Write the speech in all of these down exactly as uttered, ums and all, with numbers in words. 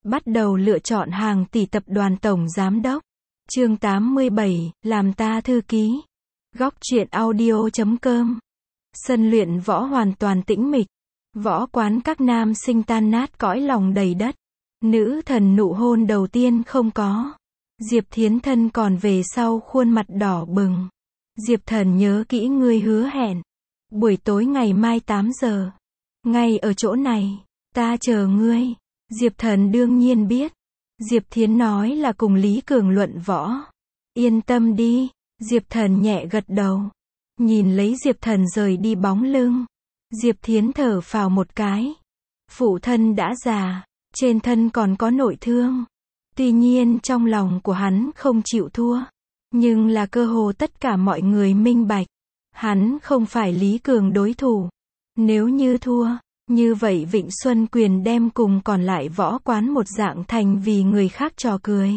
Bắt đầu lựa chọn hàng tỷ tập đoàn tổng giám đốc. Chương tám mươi bảy, làm ta thư ký. Góc truyện audio chấm com. Sân luyện võ hoàn toàn tĩnh mịch. Võ quán các nam sinh tan nát cõi lòng đầy đất. Nữ thần nụ hôn đầu tiên không có. Diệp Thiến Thân còn về sau khuôn mặt đỏ bừng. Diệp Thần nhớ kỹ ngươi hứa hẹn. Buổi tối ngày mai tám giờ. Ngay ở chỗ này. Ta chờ ngươi. Diệp Thần đương nhiên biết. Diệp Thiến nói là cùng Lý Cường luận võ. Yên tâm đi. Diệp Thần nhẹ gật đầu. Nhìn lấy Diệp Thần rời đi bóng lưng. Diệp Thiến thở phào một cái. Phụ thân đã già. Trên thân còn có nội thương. Tuy nhiên trong lòng của hắn không chịu thua. Nhưng là cơ hồ tất cả mọi người minh bạch. Hắn không phải Lý Cường đối thủ. Nếu như thua, như vậy Vịnh Xuân Quyền đem cùng còn lại võ quán một dạng thành vì người khác trò cười.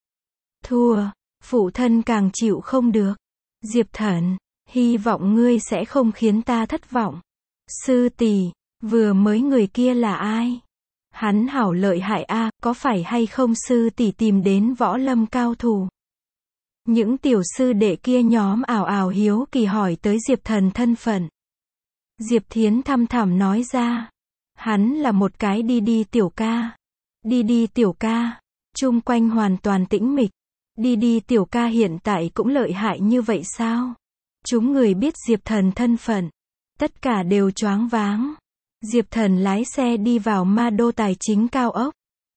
Thua, phụ thân càng chịu không được. Diệp Thần, hy vọng ngươi sẽ không khiến ta thất vọng. Sư tỷ, vừa mới người kia là ai? Hắn hảo lợi hại a, à, có phải hay không sư tỷ tìm đến võ lâm cao thủ? Những tiểu sư đệ kia nhóm ảo ảo hiếu kỳ hỏi tới Diệp Thần thân phận. Diệp Thiến thăm thẳm nói ra. Hắn là một cái đi đi tiểu ca. Đi đi tiểu ca. Chung quanh hoàn toàn tĩnh mịch. Đi đi tiểu ca hiện tại cũng lợi hại như vậy sao? Chúng người biết Diệp Thần thân phận. Tất cả đều choáng váng. Diệp Thần lái xe đi vào Ma Đô Tài Chính Cao ốc.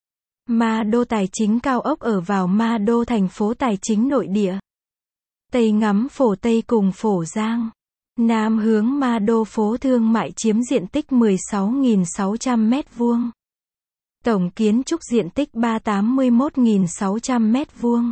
Ma Đô Tài Chính Cao ốc ở vào Ma Đô thành phố tài chính nội địa. Tây ngắm Phổ Tây cùng Phổ Giang. Nam hướng Ma Đô phố thương mại chiếm diện tích mười sáu nghìn sáu trăm mét vuông. Tổng kiến trúc diện tích ba trăm tám mươi mốt nghìn sáu trăm mét vuông.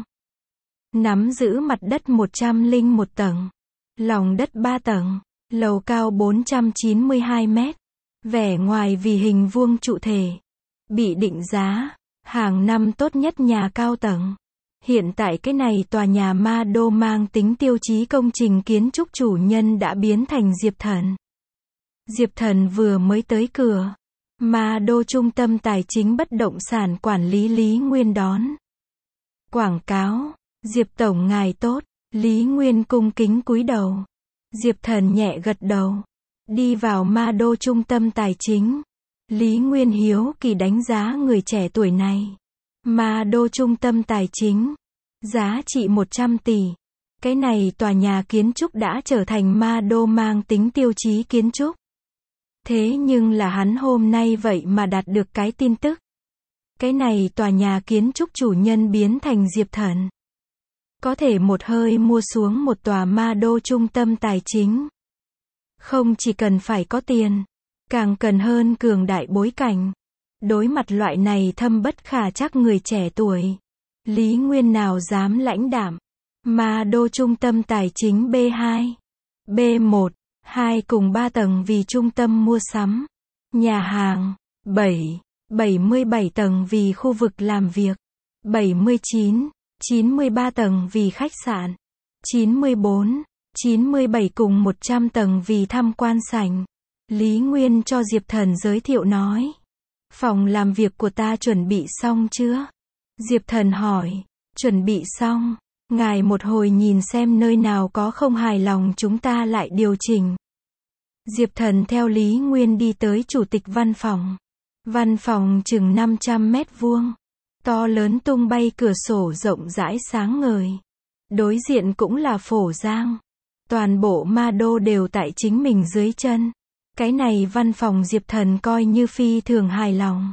Nắm giữ mặt đất một trăm lẻ một tầng. Lòng đất ba tầng. Lầu cao bốn trăm chín mươi hai mét. Vẻ ngoài vì hình vuông trụ thể. Bị định giá hàng năm tốt nhất nhà cao tầng. Hiện tại cái này tòa nhà Ma Đô mang tính tiêu chí công trình kiến trúc chủ nhân đã biến thành Diệp Thần. Diệp Thần vừa mới tới cửa. Ma Đô Trung tâm Tài chính Bất động sản Quản lý Lý Nguyên đón. Quảng cáo. Diệp Tổng ngài tốt. Lý Nguyên cung kính cúi đầu. Diệp Thần nhẹ gật đầu. Đi vào Ma Đô Trung tâm Tài chính. Lý Nguyên hiếu kỳ đánh giá người trẻ tuổi này. Ma Đô Trung tâm Tài chính. Giá trị một trăm tỷ. Cái này tòa nhà kiến trúc đã trở thành Ma Đô mang tính tiêu chí kiến trúc. Thế nhưng là hắn hôm nay vậy mà đạt được cái tin tức. Cái này tòa nhà kiến trúc chủ nhân biến thành Diệp Thần. Có thể một hơi mua xuống một tòa Ma Đô Trung tâm Tài chính. Không chỉ cần phải có tiền. Càng cần hơn cường đại bối cảnh. Đối mặt loại này thâm bất khả trắc người trẻ tuổi. Lý Nguyên nào dám lãnh đạm. Ma Đô Trung tâm Tài chính B hai, B một, hai cùng ba tầng vì trung tâm mua sắm. Nhà hàng. bảy, bảy mươi bảy tầng vì khu vực làm việc. bảy mươi chín, chín mươi ba tầng vì khách sạn. chín mươi bốn, chín mươi bảy cùng một trăm tầng vì tham quan sảnh. Lý Nguyên cho Diệp Thần giới thiệu nói. Phòng làm việc của ta chuẩn bị xong chưa? Diệp Thần hỏi. Chuẩn bị xong. Ngài một hồi nhìn xem nơi nào có không hài lòng chúng ta lại điều chỉnh. Diệp Thần theo Lý Nguyên đi tới chủ tịch văn phòng. Văn phòng chừng năm trăm mét vuông. To lớn tung bay cửa sổ rộng rãi sáng ngời. Đối diện cũng là Phổ Giang. Toàn bộ Ma Đô đều tại chính mình dưới chân. Cái này văn phòng Diệp Thần coi như phi thường hài lòng.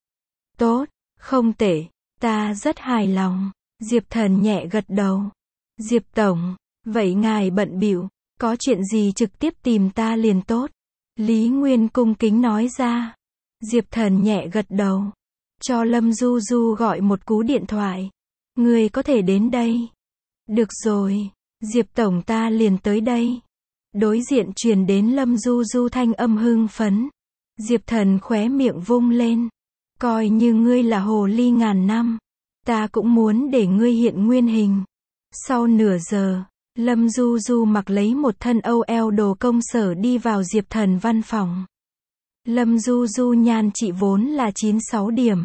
Tốt, không tệ, ta rất hài lòng. Diệp Thần nhẹ gật đầu. Diệp Tổng, vậy ngài bận bịu, có chuyện gì trực tiếp tìm ta liền tốt. Lý Nguyên cung kính nói ra. Diệp Thần nhẹ gật đầu. Cho Lâm Du Du gọi một cú điện thoại. Ngươi có thể đến đây. Được rồi, Diệp Tổng ta liền tới đây. Đối diện truyền đến Lâm Du Du thanh âm hưng phấn. Diệp Thần khóe miệng vung lên. Coi như ngươi là hồ ly ngàn năm. Ta cũng muốn để ngươi hiện nguyên hình. Sau nửa giờ, Lâm Du Du mặc lấy một thân âu eo đồ công sở đi vào Diệp Thần văn phòng. Lâm Du Du nhan trị vốn là chín mươi sáu điểm.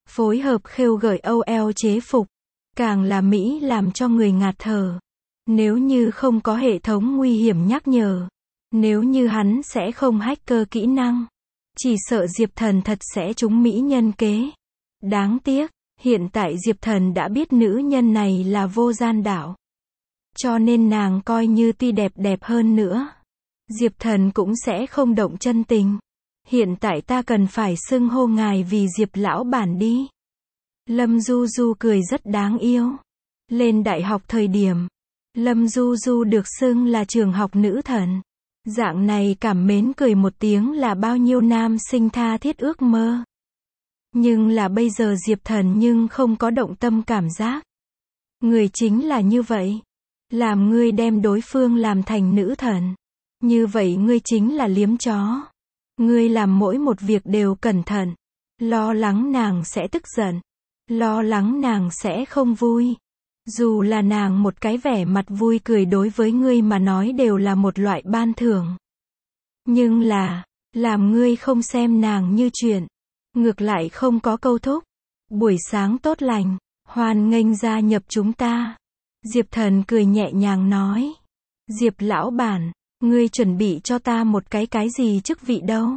phối hợp khêu gợi âu eo chế phục, càng là mỹ làm cho người ngạt thở. Nếu như không có hệ thống nguy hiểm nhắc nhở, nếu như hắn sẽ không hacker kỹ năng, chỉ sợ Diệp Thần thật sẽ trúng mỹ nhân kế. Đáng tiếc, hiện tại Diệp Thần đã biết nữ nhân này là vô gian đạo. Cho nên nàng coi như tuy đẹp đẹp hơn nữa, Diệp Thần cũng sẽ không động chân tình. Hiện tại ta cần phải xưng hô ngài vì Diệp lão bản đi. Lâm Du Du cười rất đáng yêu. Lên đại học thời điểm, Lâm Du Du được xưng là trường học nữ thần. Dạng này cảm mến cười một tiếng là bao nhiêu nam sinh tha thiết ước mơ. Nhưng là bây giờ Diệp Thần nhưng không có động tâm cảm giác. Người chính là như vậy. Làm ngươi đem đối phương làm thành nữ thần. Như vậy ngươi chính là liếm chó. Ngươi làm mỗi một việc đều cẩn thận. Lo lắng nàng sẽ tức giận. Lo lắng nàng sẽ không vui. Dù là nàng một cái vẻ mặt vui cười đối với ngươi mà nói đều là một loại ban thưởng. Nhưng là, làm ngươi không xem nàng như chuyện. Ngược lại không có câu thúc. Buổi sáng tốt lành, hoan nghênh gia nhập chúng ta. Diệp Thần cười nhẹ nhàng nói. Diệp lão bản, ngươi chuẩn bị cho ta một cái cái gì chức vị đâu?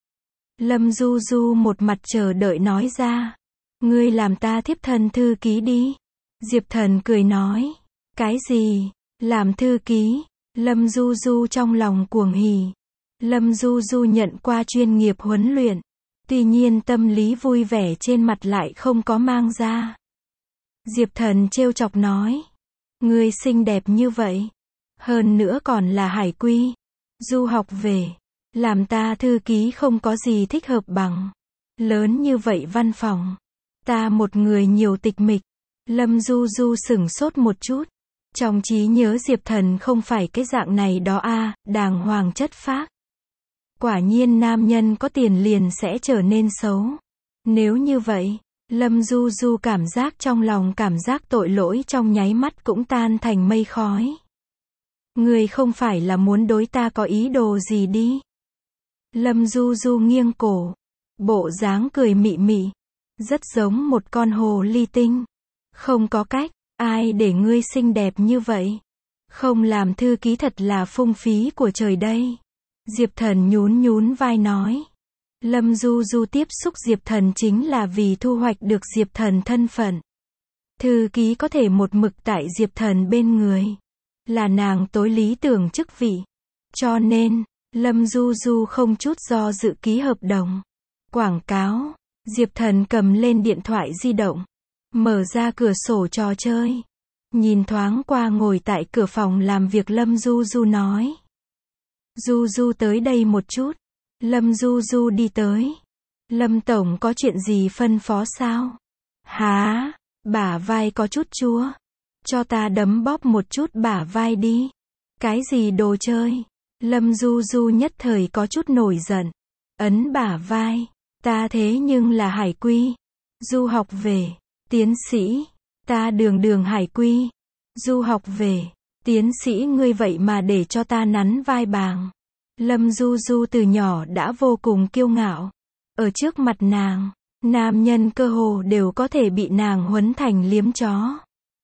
Lâm Du Du một mặt chờ đợi nói ra. Ngươi làm ta thiếp thân thư ký đi. Diệp Thần cười nói. Cái gì? Làm thư ký? Lâm Du Du trong lòng cuồng hỉ. Lâm Du Du nhận qua chuyên nghiệp huấn luyện. Tuy nhiên tâm lý vui vẻ trên mặt lại không có mang ra. Diệp Thần trêu chọc nói. Ngươi xinh đẹp như vậy. Hơn nữa còn là hải quy. Du học về. Làm ta thư ký không có gì thích hợp bằng. Lớn như vậy văn phòng. Ta một người nhiều tịch mịch. Lâm Du Du sửng sốt một chút. Trong trí nhớ Diệp Thần không phải cái dạng này đó a, à, đàng hoàng chất phác. Quả nhiên nam nhân có tiền liền sẽ trở nên xấu. Nếu như vậy, Lâm Du Du cảm giác trong lòng cảm giác tội lỗi trong nháy mắt cũng tan thành mây khói. Ngươi không phải là muốn đối ta có ý đồ gì đi. Lâm Du Du nghiêng cổ. Bộ dáng cười mị mị. Rất giống một con hồ ly tinh. Không có cách, ai để ngươi xinh đẹp như vậy. Không làm thư ký thật là phung phí của trời đây. Diệp Thần nhún nhún vai nói. Lâm Du Du tiếp xúc Diệp Thần chính là vì thu hoạch được Diệp Thần thân phận. Thư ký có thể một mực tại Diệp Thần bên người. Là nàng tối lý tưởng chức vị. Cho nên, Lâm Du Du không chút do dự ký hợp đồng. Quảng cáo. Diệp Thần cầm lên điện thoại di động. Mở ra cửa sổ trò chơi. Nhìn thoáng qua ngồi tại cửa phòng làm việc Lâm Du Du nói. Du Du tới đây một chút. Lâm Du Du đi tới. Lâm Tổng có chuyện gì phân phó sao? Hả? Bả vai có chút chua. Cho ta đấm bóp một chút bả vai đi. Cái gì đồ chơi? Lâm Du Du nhất thời có chút nổi giận. Ấn bả vai. Ta thế nhưng là hải quy. Du học về. Tiến sĩ. Ta đường đường hải quy. Du học về. Tiến sĩ ngươi vậy mà để cho ta nắn vai bàng. Lâm Du Du từ nhỏ đã vô cùng kiêu ngạo. Ở trước mặt nàng, nam nhân cơ hồ đều có thể bị nàng huấn thành liếm chó.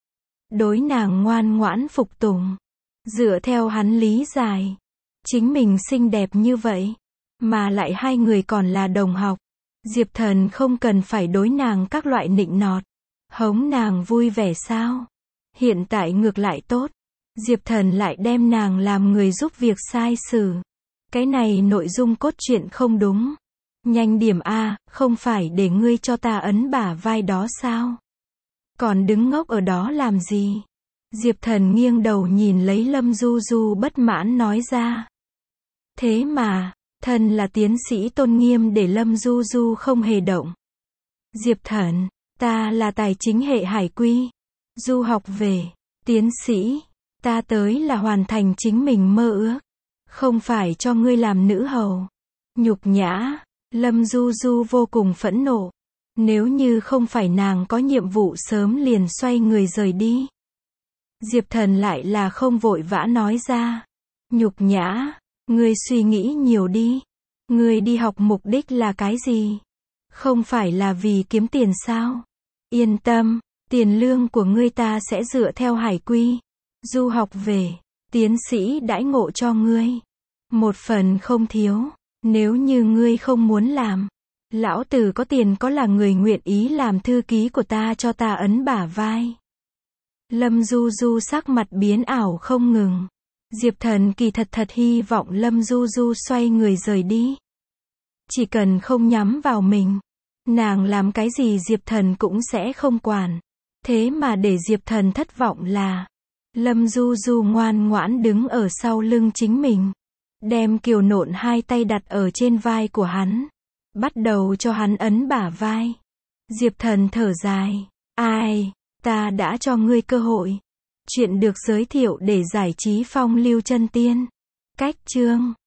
Đối nàng ngoan ngoãn phục tùng. Dựa theo hắn lý giải. Chính mình xinh đẹp như vậy. Mà lại hai người còn là đồng học. Diệp Thần không cần phải đối nàng các loại nịnh nọt. Hống nàng vui vẻ sao? Hiện tại ngược lại tốt. Diệp Thần lại đem nàng làm người giúp việc sai xử. Cái này nội dung cốt truyện không đúng. Nhanh điểm a, không phải để ngươi cho ta ấn bả vai đó sao? Còn đứng ngốc ở đó làm gì? Diệp Thần nghiêng đầu nhìn lấy Lâm Du Du bất mãn nói ra. Thế mà, thần là tiến sĩ tôn nghiêm để Lâm Du Du không hề động. Diệp Thần, ta là tài chính hệ hải quy. Du học về. Tiến sĩ, ta tới là hoàn thành chính mình mơ ước. Không phải cho ngươi làm nữ hầu. Nhục nhã. Lâm Du Du vô cùng phẫn nộ. Nếu như không phải nàng có nhiệm vụ sớm liền xoay người rời đi. Diệp Thần lại là không vội vã nói ra. Nhục nhã. Ngươi suy nghĩ nhiều đi. Ngươi đi học mục đích là cái gì? Không phải là vì kiếm tiền sao? Yên tâm, tiền lương của ngươi ta sẽ dựa theo hải quy. Du học về, tiến sĩ đãi ngộ cho ngươi. Một phần không thiếu. Nếu như ngươi không muốn làm, lão tử có tiền có là người nguyện ý làm thư ký của ta cho ta ấn bả vai. Lâm Du Du sắc mặt biến ảo không ngừng. Diệp Thần kỳ thật thật hy vọng Lâm Du Du xoay người rời đi. Chỉ cần không nhắm vào mình, nàng làm cái gì Diệp Thần cũng sẽ không quản. Thế mà để Diệp Thần thất vọng là, Lâm Du Du ngoan ngoãn đứng ở sau lưng chính mình, đem kiều nộn hai tay đặt ở trên vai của hắn, bắt đầu cho hắn ấn bả vai. Diệp Thần thở dài, ai, ta đã cho ngươi cơ hội. Chuyện được giới thiệu để giải trí phong lưu chân tiên. Cách chương